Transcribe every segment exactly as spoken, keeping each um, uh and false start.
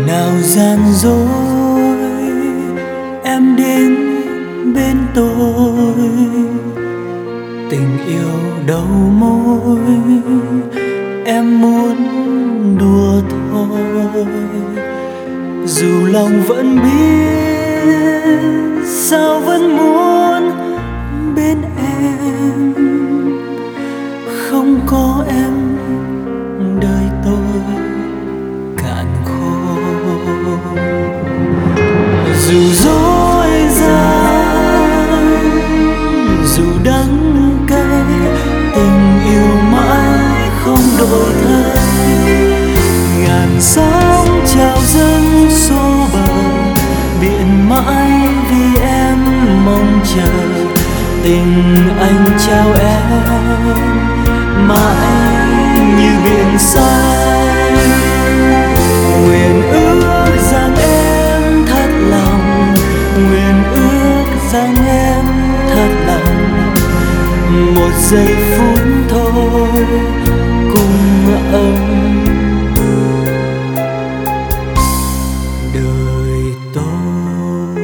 nào gian dối em đến bên tôi, tình yêu đầu môi em muốn đùa thôi, dù lòng vẫn biết sao vẫn muốn bên em. Không có em đời tôi cạn khô, dù dối gian dù đắng cay, tình yêu mãi không đổi thay. Ngàn sóng trào dâng xô bờ, biển mãi vì em mong chờ. Tình anh trao em mãi như biển xanh, nguyện ước rằng em thật lòng, nguyện ước rằng em thật lòng. Một giây phút thôi cùng ấm đời tôi.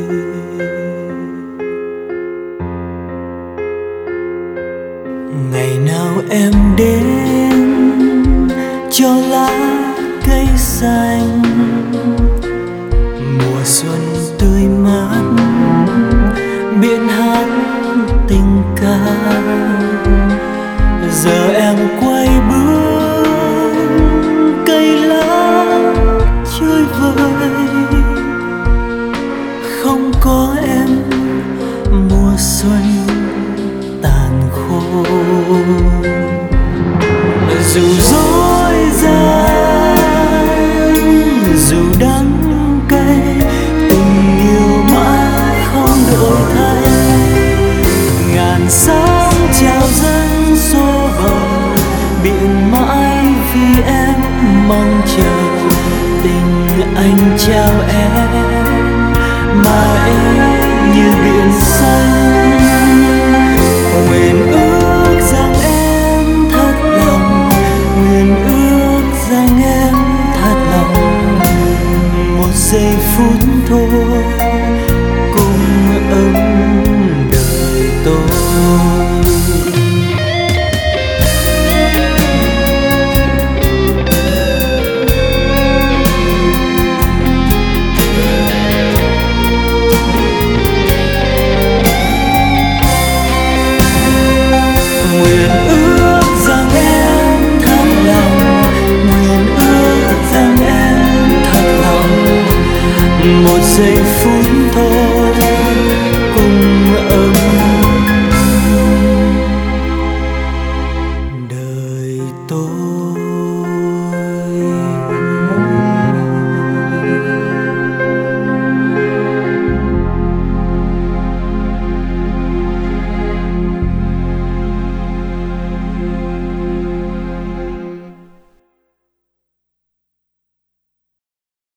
Ngày nào em đến cho lá cây xanh, mùa xuân tươi mát, biển hát tình ca. Giờ em quay bước cây lá chơi vơi, không có em mùa xuân tàn khô. Dù dối gian dù đắng cay, tình yêu mãi không đổi thay. Ngàn sóng trào dâng xô bờ, biển mãi vì em mong chờ. Tình anh trao em mãi như biển xanh, nguyện ước rằng em thật lòng, nguyện ước rằng em thật lòng. Một giây phút thôi cùng ấm đời tôi. Nguyện ước rằng em thật lòng, nguyện ước rằng em thật lòng. Một giây phút thôi cùng ấm đời tôi.